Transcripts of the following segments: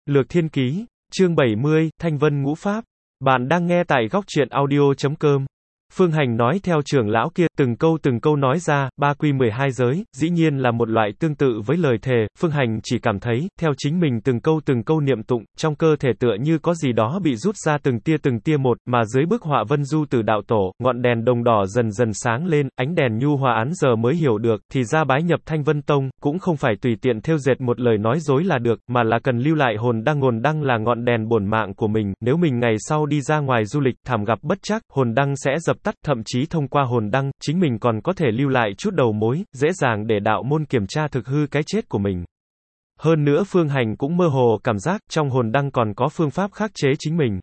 Lược Thiên Ký, chương 70, Thanh Vân Ngũ Pháp. Bạn đang nghe tại góc truyện audio.com. Phương Hành nói theo trưởng lão kia, từng câu nói ra, ba quy 12 giới, dĩ nhiên là một loại tương tự với lời thề. Phương Hành chỉ cảm thấy, theo chính mình từng câu niệm tụng, trong cơ thể tựa như có gì đó bị rút ra từng tia một, mà dưới bức họa vân du từ đạo tổ, ngọn đèn đồng đỏ dần dần sáng lên, ánh đèn nhu hòa án giờ mới hiểu được, thì ra bái nhập Thanh Vân Tông, cũng không phải tùy tiện thêu dệt một lời nói dối là được, mà là cần lưu lại hồn đăng là ngọn đèn bổn mạng của mình, nếu mình ngày sau đi ra ngoài du lịch, thảm gặp bất trắc, hồn đăng sẽ dập tắt, thậm chí thông qua hồn đăng, chính mình còn có thể lưu lại chút đầu mối, dễ dàng để đạo môn kiểm tra thực hư cái chết của mình. Hơn nữa Phương Hành cũng mơ hồ cảm giác, trong hồn đăng còn có phương pháp khắc chế chính mình.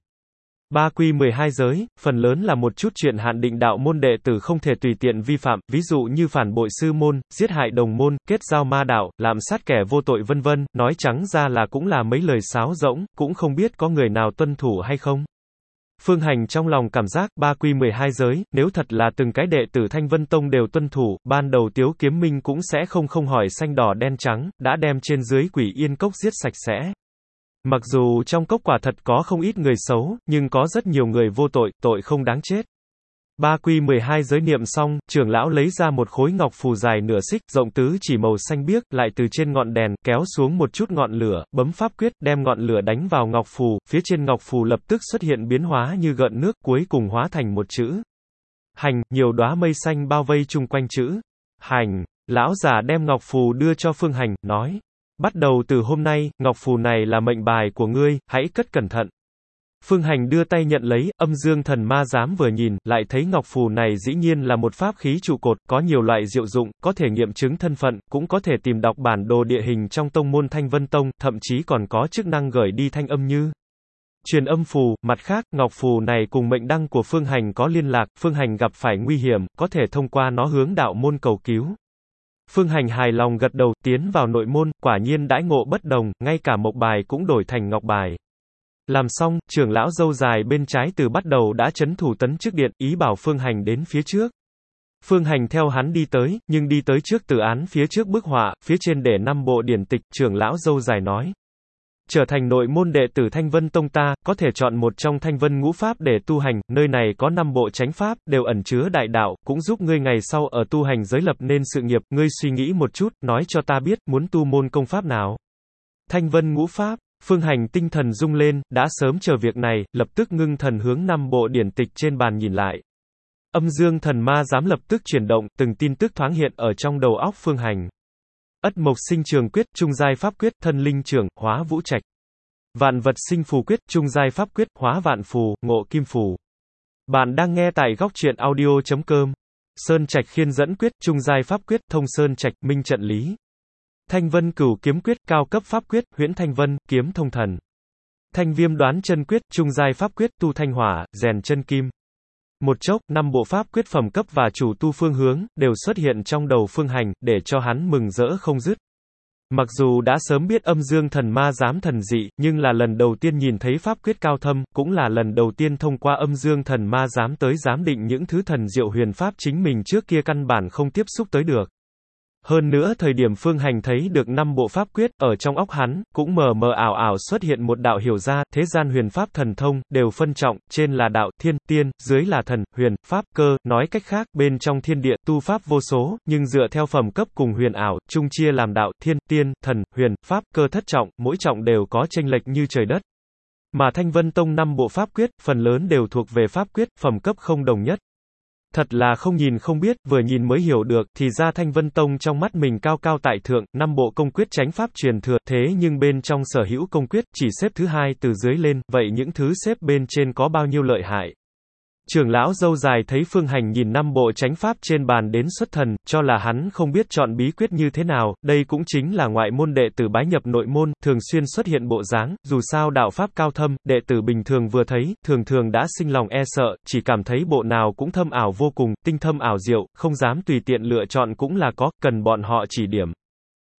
Ba quy 12 giới, phần lớn là một chút chuyện hạn định đạo môn đệ tử không thể tùy tiện vi phạm, ví dụ như phản bội sư môn, giết hại đồng môn, kết giao ma đạo, lạm sát kẻ vô tội vân vân, nói trắng ra là cũng là mấy lời sáo rỗng, cũng không biết có người nào tuân thủ hay không. Phương Hành trong lòng cảm giác, ba quy 12 giới, nếu thật là từng cái đệ tử Thanh Vân Tông đều tuân thủ, ban đầu Tiếu Kiếm Minh cũng sẽ không hỏi xanh đỏ đen trắng, đã đem trên dưới Quỷ Yên Cốc giết sạch sẽ. Mặc dù trong cốc quả thật có không ít người xấu, nhưng có rất nhiều người vô tội, tội không đáng chết. Ba quy 12 giới niệm xong, trưởng lão lấy ra một khối ngọc phù dài nửa xích, rộng tứ chỉ màu xanh biếc, lại từ trên ngọn đèn, kéo xuống một chút ngọn lửa, bấm pháp quyết, đem ngọn lửa đánh vào ngọc phù, phía trên ngọc phù lập tức xuất hiện biến hóa như gợn nước, cuối cùng hóa thành một chữ Hành, nhiều đóa mây xanh bao vây chung quanh chữ Hành. Lão giả đem ngọc phù đưa cho Phương Hành, nói: bắt đầu từ hôm nay, ngọc phù này là mệnh bài của ngươi, hãy cất cẩn thận. Phương Hành đưa tay nhận lấy, Âm Dương Thần Ma Giám vừa nhìn, lại thấy ngọc phù này dĩ nhiên là một pháp khí trụ cột, có nhiều loại diệu dụng, có thể nghiệm chứng thân phận, cũng có thể tìm đọc bản đồ địa hình trong tông môn Thanh Vân Tông, thậm chí còn có chức năng gửi đi thanh âm như truyền âm phù. Mặt khác, ngọc phù này cùng mệnh đăng của Phương Hành có liên lạc, Phương Hành gặp phải nguy hiểm, có thể thông qua nó hướng đạo môn cầu cứu. Phương Hành hài lòng gật đầu, tiến vào nội môn, quả nhiên đãi ngộ bất đồng, ngay cả mộc bài cũng đổi thành ngọc bài. Làm xong, trưởng lão râu dài bên trái từ bắt đầu đã chấn thủ tấn trước điện, ý bảo Phương Hành đến phía trước. Phương Hành theo hắn đi tới, nhưng đi tới trước tử án phía trước bức họa, phía trên để 5 bộ điển tịch, trưởng lão râu dài nói: trở thành nội môn đệ tử Thanh Vân Tông ta, có thể chọn một trong Thanh Vân Ngũ Pháp để tu hành, nơi này có 5 bộ chánh pháp, đều ẩn chứa đại đạo, cũng giúp ngươi ngày sau ở tu hành giới lập nên sự nghiệp, ngươi suy nghĩ một chút, nói cho ta biết, muốn tu môn công pháp nào. Thanh Vân Ngũ Pháp. Phương Hành tinh thần rung lên, đã sớm chờ việc này, lập tức ngưng thần hướng 5 bộ điển tịch trên bàn nhìn lại. Âm Dương Thần Ma Giám lập tức chuyển động, từng tin tức thoáng hiện ở trong đầu óc Phương Hành. Ất Mộc Sinh Trường Quyết, trung giai pháp quyết, thân linh trường, hóa vũ trạch. Vạn vật sinh phù quyết, trung giai pháp quyết, hóa vạn phù, ngộ kim phù. Bạn đang nghe tại góc truyện audio.com. Sơn Trạch Khiên Dẫn Quyết, trung giai pháp quyết, thông sơn trạch, minh trận lý. Thanh Vân Cửu Kiếm Quyết, cao cấp pháp quyết, huyễn thanh vân, kiếm thông thần. Thanh Viêm Đoán Chân Quyết, trung giai pháp quyết, tu thanh hỏa, rèn chân kim. Một chốc, 5 bộ pháp quyết phẩm cấp và chủ tu phương hướng, đều xuất hiện trong đầu Phương Hành, để cho hắn mừng rỡ không dứt. Mặc dù đã sớm biết Âm Dương Thần Ma Giám thần dị, nhưng là lần đầu tiên nhìn thấy pháp quyết cao thâm, cũng là lần đầu tiên thông qua Âm Dương Thần Ma Giám tới giám định những thứ thần diệu huyền pháp chính mình trước kia căn bản không tiếp xúc tới được. Hơn nữa thời điểm Phương Hành thấy được 5 bộ pháp quyết, ở trong óc hắn, cũng mờ mờ ảo ảo xuất hiện một đạo hiểu ra, thế gian huyền pháp thần thông, đều phân trọng, trên là đạo, thiên, tiên, dưới là thần, huyền, pháp, cơ, nói cách khác, bên trong thiên địa, tu pháp vô số, nhưng dựa theo phẩm cấp cùng huyền ảo, chung chia làm đạo, thiên, tiên, thần, huyền, pháp, cơ thất trọng, mỗi trọng đều có chênh lệch như trời đất. Mà Thanh Vân Tông 5 bộ pháp quyết, phần lớn đều thuộc về pháp quyết, phẩm cấp không đồng nhất. Thật là không nhìn không biết, vừa nhìn mới hiểu được, thì ra Thanh Vân Tông trong mắt mình cao cao tại thượng, 5 bộ công quyết chánh pháp truyền thừa, thế nhưng bên trong sở hữu công quyết, chỉ xếp thứ 2 từ dưới lên, vậy những thứ xếp bên trên có bao nhiêu lợi hại? Trưởng lão râu dài thấy Phương Hành nhìn 5 bộ chánh pháp trên bàn đến xuất thần, cho là hắn không biết chọn bí quyết như thế nào, đây cũng chính là ngoại môn đệ tử bái nhập nội môn, thường xuyên xuất hiện bộ dáng, dù sao đạo pháp cao thâm, đệ tử bình thường vừa thấy, thường đã sinh lòng e sợ, chỉ cảm thấy bộ nào cũng thâm ảo vô cùng, tinh thâm ảo diệu, không dám tùy tiện lựa chọn cũng là có, cần bọn họ chỉ điểm.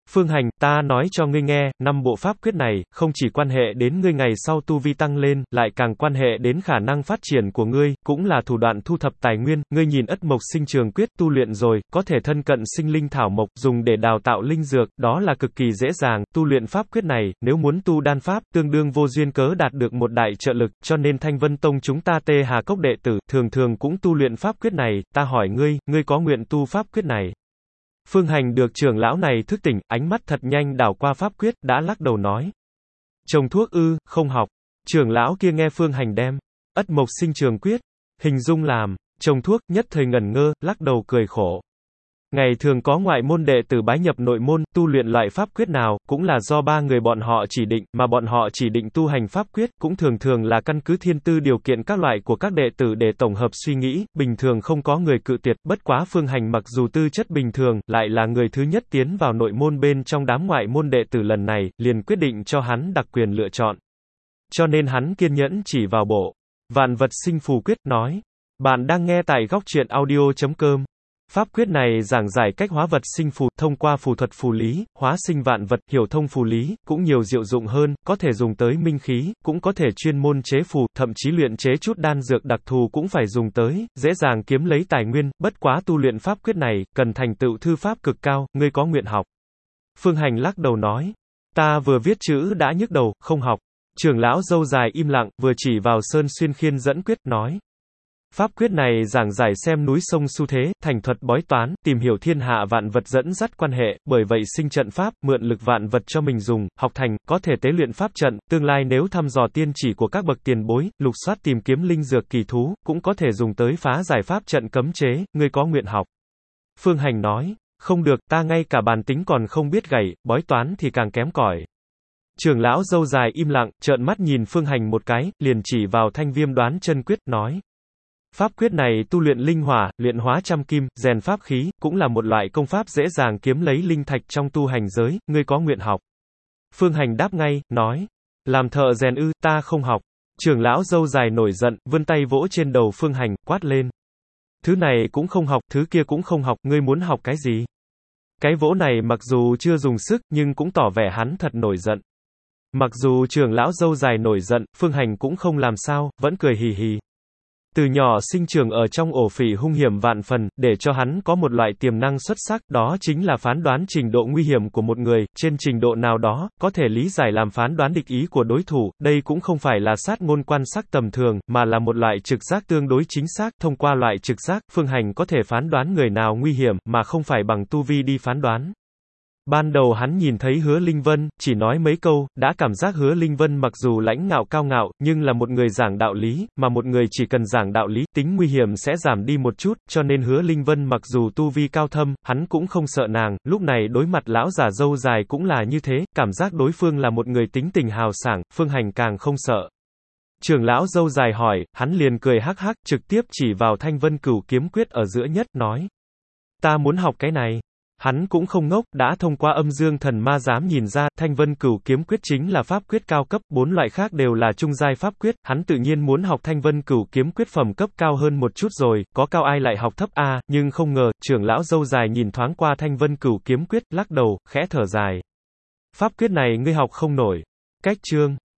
Phương Hành, ta nói cho ngươi nghe, 5 bộ pháp quyết này, không chỉ quan hệ đến ngươi ngày sau tu vi tăng lên, lại càng quan hệ đến khả năng phát triển của ngươi, cũng là thủ đoạn thu thập tài nguyên, ngươi nhìn Ất Mộc Sinh Trường Quyết tu luyện rồi, có thể thân cận sinh linh thảo mộc, dùng để đào tạo linh dược, đó là cực kỳ dễ dàng, tu luyện pháp quyết này, nếu muốn tu đan pháp, tương đương vô duyên cớ đạt được một đại trợ lực, cho nên Thanh Vân Tông chúng ta Tê Hà Cốc đệ tử, thường thường cũng tu luyện pháp quyết này, ta hỏi ngươi có nguyện tu pháp quyết này? Phương Hành được trưởng lão này thức tỉnh, ánh mắt thật nhanh đảo qua pháp quyết, đã lắc đầu nói. Trồng thuốc ư, không học. Trưởng lão kia nghe Phương Hành đem Ất Mộc Sinh Trường Quyết hình dung làm trồng thuốc, nhất thời ngẩn ngơ, lắc đầu cười khổ. Ngày thường có ngoại môn đệ tử bái nhập nội môn, tu luyện loại pháp quyết nào, cũng là do 3 người bọn họ chỉ định, mà bọn họ chỉ định tu hành pháp quyết, cũng thường thường là căn cứ thiên tư điều kiện các loại của các đệ tử để tổng hợp suy nghĩ, bình thường không có người cự tuyệt, bất quá Phương Hành mặc dù tư chất bình thường, lại là người thứ nhất tiến vào nội môn bên trong đám ngoại môn đệ tử lần này, liền quyết định cho hắn đặc quyền lựa chọn. Cho nên hắn kiên nhẫn chỉ vào bộ Vạn Vật Sinh Phù Quyết, nói. Bạn đang nghe tại góc truyện audio.com. Pháp quyết này giảng giải cách hóa vật sinh phù, thông qua phù thuật phù lý, hóa sinh vạn vật, hiểu thông phù lý, cũng nhiều diệu dụng hơn, có thể dùng tới minh khí, cũng có thể chuyên môn chế phù, thậm chí luyện chế chút đan dược đặc thù cũng phải dùng tới, dễ dàng kiếm lấy tài nguyên, bất quá tu luyện pháp quyết này, cần thành tựu thư pháp cực cao, ngươi có nguyện học? Phương Hành lắc đầu nói, ta vừa viết chữ đã nhức đầu, không học. Trưởng lão râu dài im lặng, vừa chỉ vào Sơn Xuyên Khiên dẫn quyết, nói. Pháp quyết này giảng giải xem núi sông xu thế, thành thuật bói toán, tìm hiểu thiên hạ vạn vật dẫn dắt quan hệ, bởi vậy sinh trận pháp, mượn lực vạn vật cho mình dùng, học thành, có thể tế luyện pháp trận, tương lai nếu thăm dò tiên chỉ của các bậc tiền bối, lục soát tìm kiếm linh dược kỳ thú, cũng có thể dùng tới phá giải pháp trận cấm chế, ngươi có nguyện học? Phương Hành nói, không được, ta ngay cả bàn tính còn không biết gảy, bói toán thì càng kém cỏi. Trưởng lão râu dài im lặng, trợn mắt nhìn Phương Hành một cái, liền chỉ vào Thanh Viêm Đoán Chân Quyết, nói. Pháp quyết này tu luyện linh hỏa, luyện hóa trăm kim, rèn pháp khí, cũng là một loại công pháp dễ dàng kiếm lấy linh thạch trong tu hành giới, ngươi có nguyện học? Phương Hành đáp ngay, nói. Làm thợ rèn ư, ta không học. Trưởng lão râu dài nổi giận, vươn tay vỗ trên đầu Phương Hành, quát lên. Thứ này cũng không học, thứ kia cũng không học, ngươi muốn học cái gì? Cái vỗ này mặc dù chưa dùng sức, nhưng cũng tỏ vẻ hắn thật nổi giận. Mặc dù trưởng lão râu dài nổi giận, Phương Hành cũng không làm sao, vẫn cười hì hì. Từ nhỏ sinh trưởng ở trong ổ phỉ hung hiểm vạn phần, để cho hắn có một loại tiềm năng xuất sắc, đó chính là phán đoán trình độ nguy hiểm của một người, trên trình độ nào đó, có thể lý giải làm phán đoán địch ý của đối thủ, đây cũng không phải là sát ngôn quan sắc tầm thường, mà là một loại trực giác tương đối chính xác, thông qua loại trực giác, Phương Hành có thể phán đoán người nào nguy hiểm, mà không phải bằng tu vi đi phán đoán. Ban đầu hắn nhìn thấy Hứa Linh Vân, chỉ nói mấy câu, đã cảm giác Hứa Linh Vân mặc dù lãnh ngạo cao ngạo, nhưng là một người giảng đạo lý, mà một người chỉ cần giảng đạo lý, tính nguy hiểm sẽ giảm đi một chút, cho nên Hứa Linh Vân mặc dù tu vi cao thâm, hắn cũng không sợ nàng, lúc này đối mặt lão giả râu dài cũng là như thế, cảm giác đối phương là một người tính tình hào sảng, Phương Hành càng không sợ. Trưởng lão râu dài hỏi, hắn liền cười hắc hắc, trực tiếp chỉ vào Thanh Vân Cửu Kiếm Quyết ở giữa nhất, nói. Ta muốn học cái này. Hắn cũng không ngốc, đã thông qua âm dương thần ma dám nhìn ra, Thanh Vân Cửu Kiếm Quyết chính là pháp quyết cao cấp, 4 loại khác đều là trung giai pháp quyết, hắn tự nhiên muốn học Thanh Vân Cửu Kiếm Quyết phẩm cấp cao hơn một chút rồi, có cao ai lại học thấp a, nhưng không ngờ, trưởng lão râu dài nhìn thoáng qua Thanh Vân Cửu Kiếm Quyết, lắc đầu, khẽ thở dài. Pháp quyết này ngươi học không nổi. Cách chương